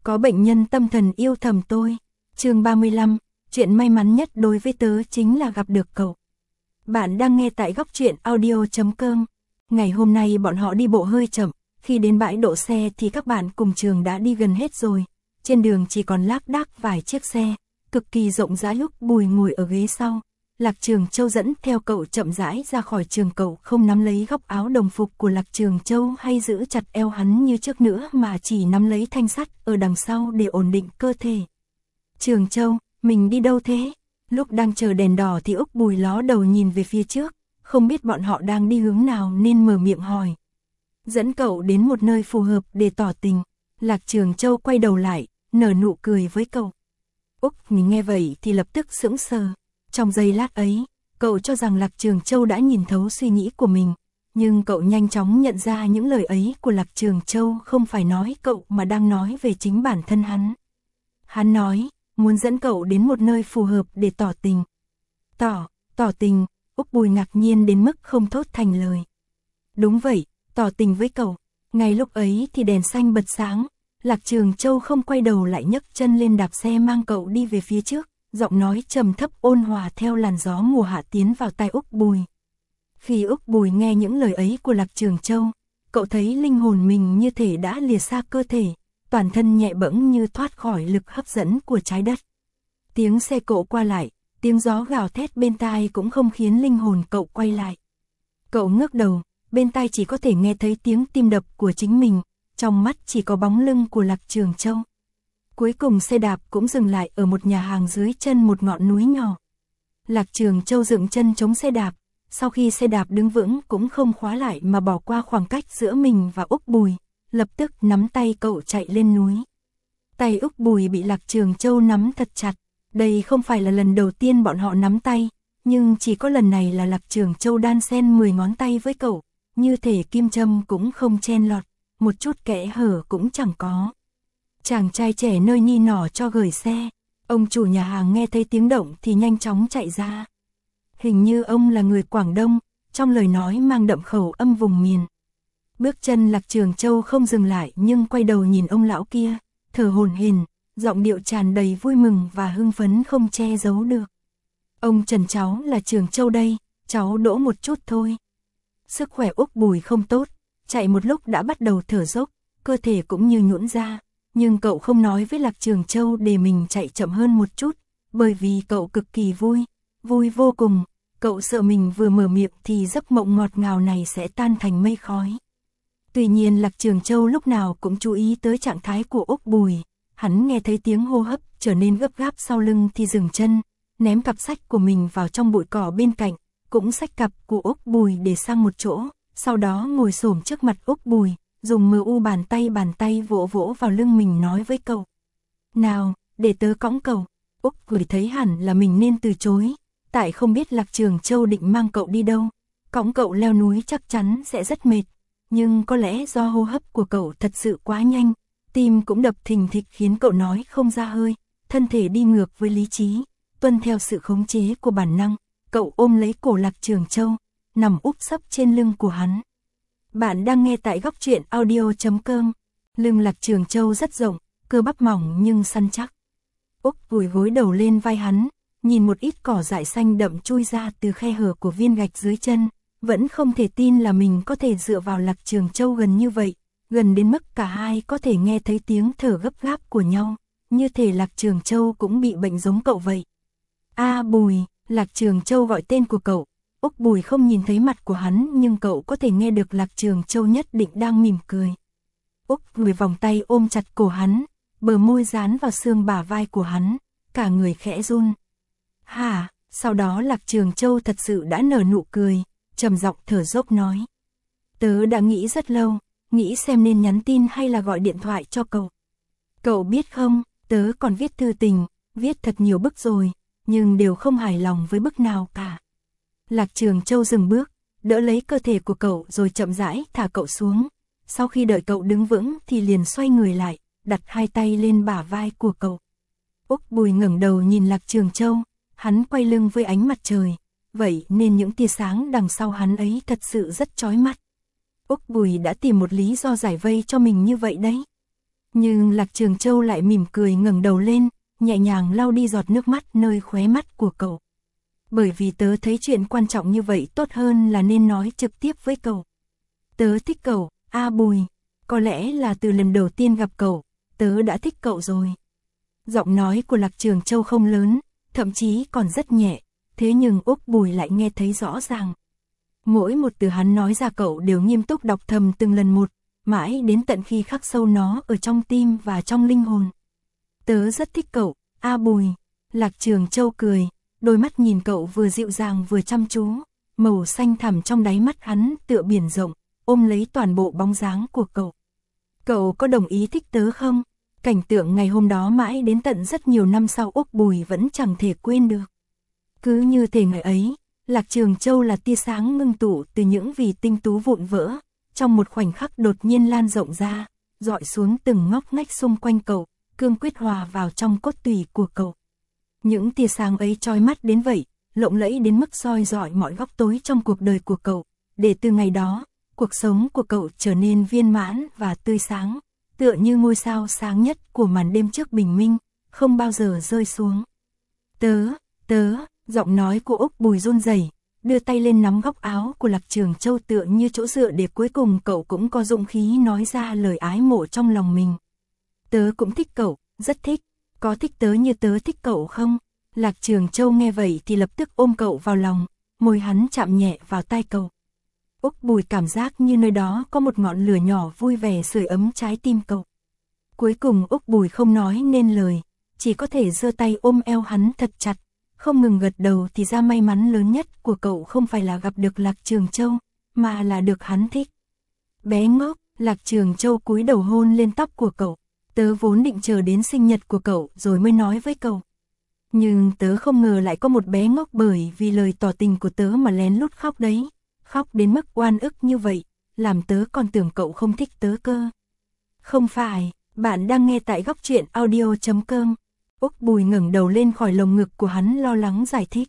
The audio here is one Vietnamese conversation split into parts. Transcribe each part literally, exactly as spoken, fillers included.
Có bệnh nhân tâm thần yêu thầm tôi. Chương ba mươi lăm, chuyện may mắn nhất đối với tớ chính là gặp được cậu. Bạn đang nghe tại góc truyện audio chấm com. Ngày hôm nay bọn họ đi bộ hơi chậm, khi đến bãi đỗ xe thì các bạn cùng trường đã đi gần hết rồi. Trên đường chỉ còn lác đác vài chiếc xe, cực kỳ rộng rãi. Úc Bùi ngồi ở ghế sau. Lạc Trường Châu dẫn theo cậu chậm rãi ra khỏi trường. Cậu không nắm lấy góc áo đồng phục của Lạc Trường Châu hay giữ chặt eo hắn như trước nữa, mà chỉ nắm lấy thanh sắt ở đằng sau để ổn định cơ thể. Trường Châu, mình đi đâu thế? Lúc đang chờ đèn đỏ thì Úc Bùi ló đầu nhìn về phía trước, không biết bọn họ đang đi hướng nào nên mở miệng hỏi. Dẫn cậu đến một nơi phù hợp để tỏ tình. Lạc Trường Châu quay đầu lại, nở nụ cười với cậu. Úc mình nghe vậy thì lập tức sững sờ. Trong giây lát ấy, cậu cho rằng Lạc Trường Châu đã nhìn thấu suy nghĩ của mình, nhưng cậu nhanh chóng nhận ra những lời ấy của Lạc Trường Châu không phải nói cậu mà đang nói về chính bản thân hắn. Hắn nói, muốn dẫn cậu đến một nơi phù hợp để tỏ tình. Tỏ, tỏ tình, Úc Bùi ngạc nhiên đến mức không thốt thành lời. Đúng vậy, tỏ tình với cậu. Ngay lúc ấy thì đèn xanh bật sáng, Lạc Trường Châu không quay đầu lại nhấc chân lên đạp xe mang cậu đi về phía trước. Giọng nói trầm thấp ôn hòa theo làn gió mùa hạ tiến vào tai Úc Bùi. Khi Úc Bùi nghe những lời ấy của Lạc Trường Châu, cậu thấy linh hồn mình như thể đã lìa xa cơ thể, toàn thân nhẹ bẫng như thoát khỏi lực hấp dẫn của trái đất. Tiếng xe cộ qua lại, tiếng gió gào thét bên tai cũng không khiến linh hồn cậu quay lại. Cậu ngước đầu, bên tai chỉ có thể nghe thấy tiếng tim đập của chính mình, trong mắt chỉ có bóng lưng của Lạc Trường Châu. Cuối cùng xe đạp cũng dừng lại ở một nhà hàng dưới chân một ngọn núi nhỏ. Lạc Trường Châu dựng chân chống xe đạp, sau khi xe đạp đứng vững cũng không khóa lại mà bỏ qua khoảng cách giữa mình và Úc Bùi, lập tức nắm tay cậu chạy lên núi. Tay Úc Bùi bị Lạc Trường Châu nắm thật chặt, đây không phải là lần đầu tiên bọn họ nắm tay, nhưng chỉ có lần này là Lạc Trường Châu đan xen mười ngón tay với cậu, như thể kim châm cũng không chen lọt, một chút kẽ hở cũng chẳng có. Chàng trai trẻ nơi ni nỏ cho gửi xe, ông chủ nhà hàng nghe thấy tiếng động thì nhanh chóng chạy ra. Hình như ông là người Quảng Đông, trong lời nói mang đậm khẩu âm vùng miền. Bước chân Lạc Trường Châu không dừng lại nhưng quay đầu nhìn ông lão kia, thở hổn hển, giọng điệu tràn đầy vui mừng và hưng phấn không che giấu được. Ông Trần cháu là Trường Châu đây, cháu đỗ một chút thôi. Sức khỏe Úc Bùi không tốt, chạy một lúc đã bắt đầu thở dốc, cơ thể cũng như nhũn ra. Nhưng cậu không nói với Lạc Trường Châu để mình chạy chậm hơn một chút, bởi vì cậu cực kỳ vui, vui vô cùng, cậu sợ mình vừa mở miệng thì giấc mộng ngọt ngào này sẽ tan thành mây khói. Tuy nhiên Lạc Trường Châu lúc nào cũng chú ý tới trạng thái của Úc Bùi, hắn nghe thấy tiếng hô hấp trở nên gấp gáp sau lưng thì dừng chân, ném cặp sách của mình vào trong bụi cỏ bên cạnh, cũng xách cặp của Úc Bùi để sang một chỗ, sau đó ngồi xổm trước mặt Úc Bùi. Dùng mờ u bàn tay bàn tay vỗ vỗ vào lưng mình nói với cậu. Nào, để tớ cõng cậu. Úc Bùi thấy hẳn là mình nên từ chối, tại không biết Lạc Trường Châu định mang cậu đi đâu. Cõng cậu leo núi chắc chắn sẽ rất mệt, nhưng có lẽ do hô hấp của cậu thật sự quá nhanh, tim cũng đập thình thịch khiến cậu nói không ra hơi, thân thể đi ngược với lý trí, tuân theo sự khống chế của bản năng. Cậu ôm lấy cổ Lạc Trường Châu, nằm úp sấp trên lưng của hắn. Bạn đang nghe tại góc truyện audio chấm com. Lưng Lạc Trường Châu rất rộng, cơ bắp mỏng nhưng săn chắc. Úc vùi gối đầu lên vai hắn, nhìn một ít cỏ dại xanh đậm chui ra từ khe hở của viên gạch dưới chân, vẫn không thể tin là mình có thể dựa vào Lạc Trường Châu gần như vậy, gần đến mức cả hai có thể nghe thấy tiếng thở gấp gáp của nhau, như thể Lạc Trường Châu cũng bị bệnh giống cậu vậy. A Bùi, Lạc Trường Châu gọi tên của cậu. Úc Bùi không nhìn thấy mặt của hắn nhưng cậu có thể nghe được Lạc Trường Châu nhất định đang mỉm cười. Úc Bùi vòng tay ôm chặt cổ hắn, bờ môi dán vào xương bả vai của hắn, cả người khẽ run. Hả, sau đó Lạc Trường Châu thật sự đã nở nụ cười, trầm giọng thở dốc nói. Tớ đã nghĩ rất lâu, nghĩ xem nên nhắn tin hay là gọi điện thoại cho cậu. Cậu biết không, tớ còn viết thư tình, viết thật nhiều bức rồi, nhưng đều không hài lòng với bức nào cả. Lạc Trường Châu dừng bước, đỡ lấy cơ thể của cậu rồi chậm rãi thả cậu xuống. Sau khi đợi cậu đứng vững thì liền xoay người lại, đặt hai tay lên bả vai của cậu. Úc Bùi ngẩng đầu nhìn Lạc Trường Châu, hắn quay lưng với ánh mặt trời, vậy nên những tia sáng đằng sau hắn ấy thật sự rất chói mắt. Úc Bùi đã tìm một lý do giải vây cho mình như vậy đấy. Nhưng Lạc Trường Châu lại mỉm cười ngẩng đầu lên, nhẹ nhàng lau đi giọt nước mắt nơi khóe mắt của cậu. Bởi vì tớ thấy chuyện quan trọng như vậy tốt hơn là nên nói trực tiếp với cậu. Tớ thích cậu, A Bùi. Có lẽ là từ lần đầu tiên gặp cậu, tớ đã thích cậu rồi. Giọng nói của Lạc Trường Châu không lớn, thậm chí còn rất nhẹ, thế nhưng Úc Bùi lại nghe thấy rõ ràng. Mỗi một từ hắn nói ra cậu đều nghiêm túc đọc thầm từng lần một, mãi đến tận khi khắc sâu nó ở trong tim và trong linh hồn. Tớ rất thích cậu, A Bùi. Lạc Trường Châu cười, đôi mắt nhìn cậu vừa dịu dàng vừa chăm chú, màu xanh thẳm trong đáy mắt hắn tựa biển rộng, ôm lấy toàn bộ bóng dáng của cậu. Cậu có đồng ý thích tớ không? Cảnh tượng ngày hôm đó mãi đến tận rất nhiều năm sau Úc Bùi vẫn chẳng thể quên được. Cứ như thể ngày ấy, Lạc Trường Châu là tia sáng ngưng tụ từ những vì tinh tú vụn vỡ, trong một khoảnh khắc đột nhiên lan rộng ra, dọi xuống từng ngóc ngách xung quanh cậu, cương quyết hòa vào trong cốt tủy của cậu. Những tia sáng ấy chói mắt đến vậy, lộng lẫy đến mức soi rọi mọi góc tối trong cuộc đời của cậu, để từ ngày đó, cuộc sống của cậu trở nên viên mãn và tươi sáng, tựa như ngôi sao sáng nhất của màn đêm trước bình minh, không bao giờ rơi xuống. Tớ, tớ, giọng nói của Úc Bùi run rẩy, đưa tay lên nắm góc áo của Lạc Trường Châu tựa như chỗ dựa để cuối cùng cậu cũng có dũng khí nói ra lời ái mộ trong lòng mình. Tớ cũng thích cậu, rất thích, có thích tớ như tớ thích cậu không? Lạc Trường Châu nghe vậy thì lập tức ôm cậu vào lòng, môi hắn chạm nhẹ vào tai cậu. Úc Bùi cảm giác như nơi đó có một ngọn lửa nhỏ vui vẻ sưởi ấm trái tim cậu. Cuối cùng Úc Bùi không nói nên lời, chỉ có thể giơ tay ôm eo hắn thật chặt, không ngừng gật đầu. Thì ra may mắn lớn nhất của cậu không phải là gặp được Lạc Trường Châu, mà là được hắn thích. Bé ngốc, Lạc Trường Châu cúi đầu hôn lên tóc của cậu. Tớ vốn định chờ đến sinh nhật của cậu rồi mới nói với cậu. Nhưng tớ không ngờ lại có một bé ngốc bởi vì lời tỏ tình của tớ mà lén lút khóc đấy. Khóc đến mức oan ức như vậy, làm tớ còn tưởng cậu không thích tớ cơ. Không phải, bạn đang nghe tại góc truyện audio chấm com. Úc Bùi ngẩng đầu lên khỏi lồng ngực của hắn lo lắng giải thích.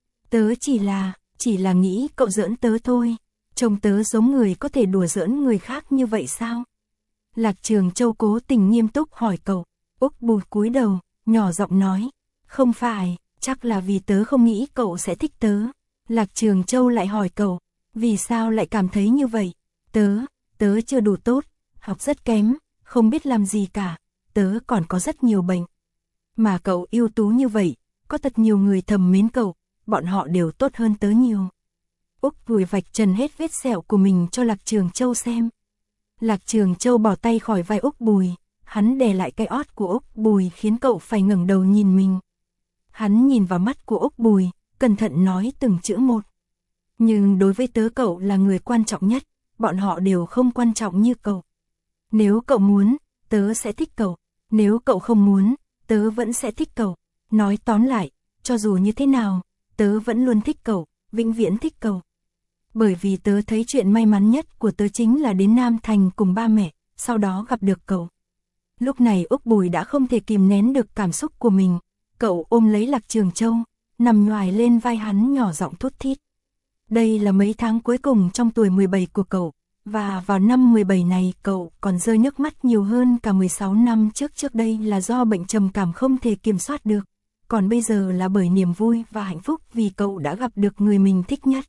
Tớ chỉ là, chỉ là nghĩ cậu giỡn tớ thôi. Trông tớ giống người có thể đùa giỡn người khác như vậy sao? Lạc Trường Châu cố tình nghiêm túc hỏi cậu. Úc Bùi cúi đầu, nhỏ giọng nói. Không phải, chắc là vì tớ không nghĩ cậu sẽ thích tớ. Lạc Trường Châu lại hỏi cậu. Vì sao lại cảm thấy như vậy? Tớ, tớ chưa đủ tốt, học rất kém, không biết làm gì cả, tớ còn có rất nhiều bệnh. Mà cậu ưu tú như vậy, có thật nhiều người thầm mến cậu, bọn họ đều tốt hơn tớ nhiều. Úc Bùi vạch trần hết vết sẹo của mình cho Lạc Trường Châu xem. Lạc Trường Châu bỏ tay khỏi vai Úc Bùi, hắn đè lại cái ót của Úc Bùi khiến cậu phải ngẩng đầu nhìn mình. Hắn nhìn vào mắt của Úc Bùi, cẩn thận nói từng chữ một. Nhưng đối với tớ cậu là người quan trọng nhất, bọn họ đều không quan trọng như cậu. Nếu cậu muốn, tớ sẽ thích cậu, nếu cậu không muốn, tớ vẫn sẽ thích cậu. Nói tóm lại, cho dù như thế nào, tớ vẫn luôn thích cậu, vĩnh viễn thích cậu. Bởi vì tớ thấy chuyện may mắn nhất của tớ chính là đến Nam Thành cùng ba mẹ, sau đó gặp được cậu. Lúc này Úc Bùi đã không thể kìm nén được cảm xúc của mình, cậu ôm lấy Lạc Trường Châu, nằm nhoài lên vai hắn nhỏ giọng thút thít. Đây là mấy tháng cuối cùng trong tuổi mười bảy của cậu, và vào năm mười bảy này cậu còn rơi nước mắt nhiều hơn cả mười sáu năm trước. Trước đây là do bệnh trầm cảm không thể kiểm soát được, còn bây giờ là bởi niềm vui và hạnh phúc vì cậu đã gặp được người mình thích nhất.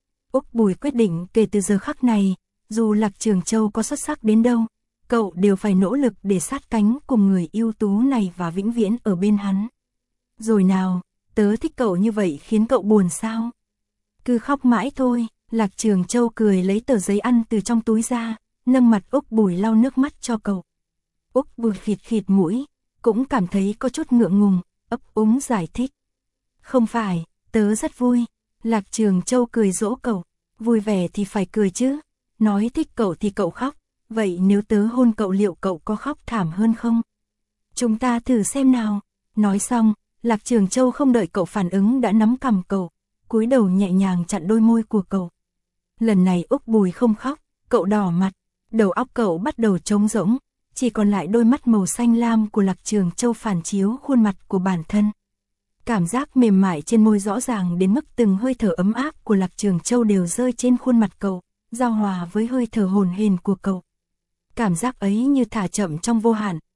Úc Bùi quyết định kể từ giờ khắc này, dù Lạc Trường Châu có xuất sắc đến đâu, cậu đều phải nỗ lực để sát cánh cùng người ưu tú này và vĩnh viễn ở bên hắn. Rồi nào, tớ thích cậu như vậy khiến cậu buồn sao? Cứ khóc mãi thôi. Lạc Trường Châu cười lấy tờ giấy ăn từ trong túi ra, nâng mặt Úc Bùi lau nước mắt cho cậu. Úc Bùi khịt khịt mũi, cũng cảm thấy có chút ngượng ngùng, ấp úng giải thích. Không phải, tớ rất vui. Lạc Trường Châu cười dỗ cậu, vui vẻ thì phải cười chứ, nói thích cậu thì cậu khóc, vậy nếu tớ hôn cậu liệu cậu có khóc thảm hơn không? Chúng ta thử xem nào. Nói xong, Lạc Trường Châu không đợi cậu phản ứng đã nắm cằm cậu, cúi đầu nhẹ nhàng chặn đôi môi của cậu. Lần này Úc Bùi không khóc, cậu đỏ mặt, đầu óc cậu bắt đầu trống rỗng, chỉ còn lại đôi mắt màu xanh lam của Lạc Trường Châu phản chiếu khuôn mặt của bản thân. Cảm giác mềm mại trên môi rõ ràng đến mức từng hơi thở ấm áp của Lạc Trường Châu đều rơi trên khuôn mặt cậu, giao hòa với hơi thở hồn hển của cậu. Cảm giác ấy như thả chậm trong vô hạn,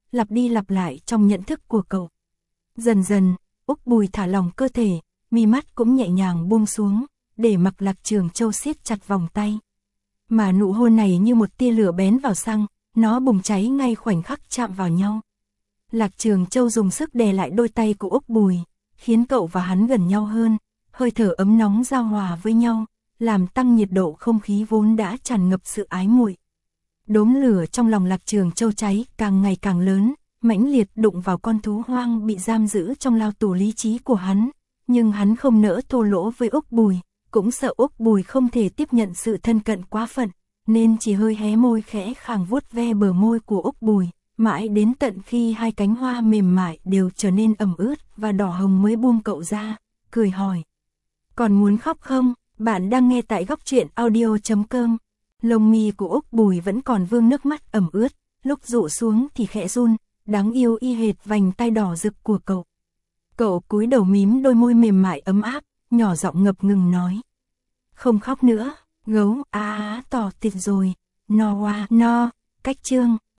lặp đi lặp lại trong nhận thức của cậu. Dần dần, Úc Bùi thả lỏng cơ thể, mi mắt cũng nhẹ nhàng buông xuống, để mặc Lạc Trường Châu siết chặt vòng tay. Mà nụ hôn này như một tia lửa bén vào xăng, nó bùng cháy ngay khoảnh khắc chạm vào nhau. Lạc Trường Châu dùng sức đè lại đôi tay của Úc Bùi, khiến cậu và hắn gần nhau hơn, hơi thở ấm nóng giao hòa với nhau, làm tăng nhiệt độ không khí vốn đã tràn ngập sự ái muội. Đốm lửa trong lòng Lạc Trường Châu cháy càng ngày càng lớn, mãnh liệt đụng vào con thú hoang bị giam giữ trong lao tù lý trí của hắn, nhưng hắn không nỡ thô lỗ với Úc Bùi, cũng sợ Úc Bùi không thể tiếp nhận sự thân cận quá phận, nên chỉ hơi hé môi khẽ khàng vuốt ve bờ môi của Úc Bùi, mãi đến tận khi hai cánh hoa mềm mại đều trở nên ẩm ướt và đỏ hồng mới buông cậu ra, cười hỏi. Còn muốn khóc không? Bạn đang nghe tại góc truyện audio chấm com. Lông mi của Úc Bùi vẫn còn vương nước mắt ẩm ướt, lúc dụ xuống thì khẽ run, đáng yêu y hệt vành tai đỏ rực của cậu. Cậu cúi đầu mím đôi môi mềm mại ấm áp, nhỏ giọng ngập ngừng nói. Không khóc nữa, gấu á á tỏ tịt rồi, no hoa, no, cách chương.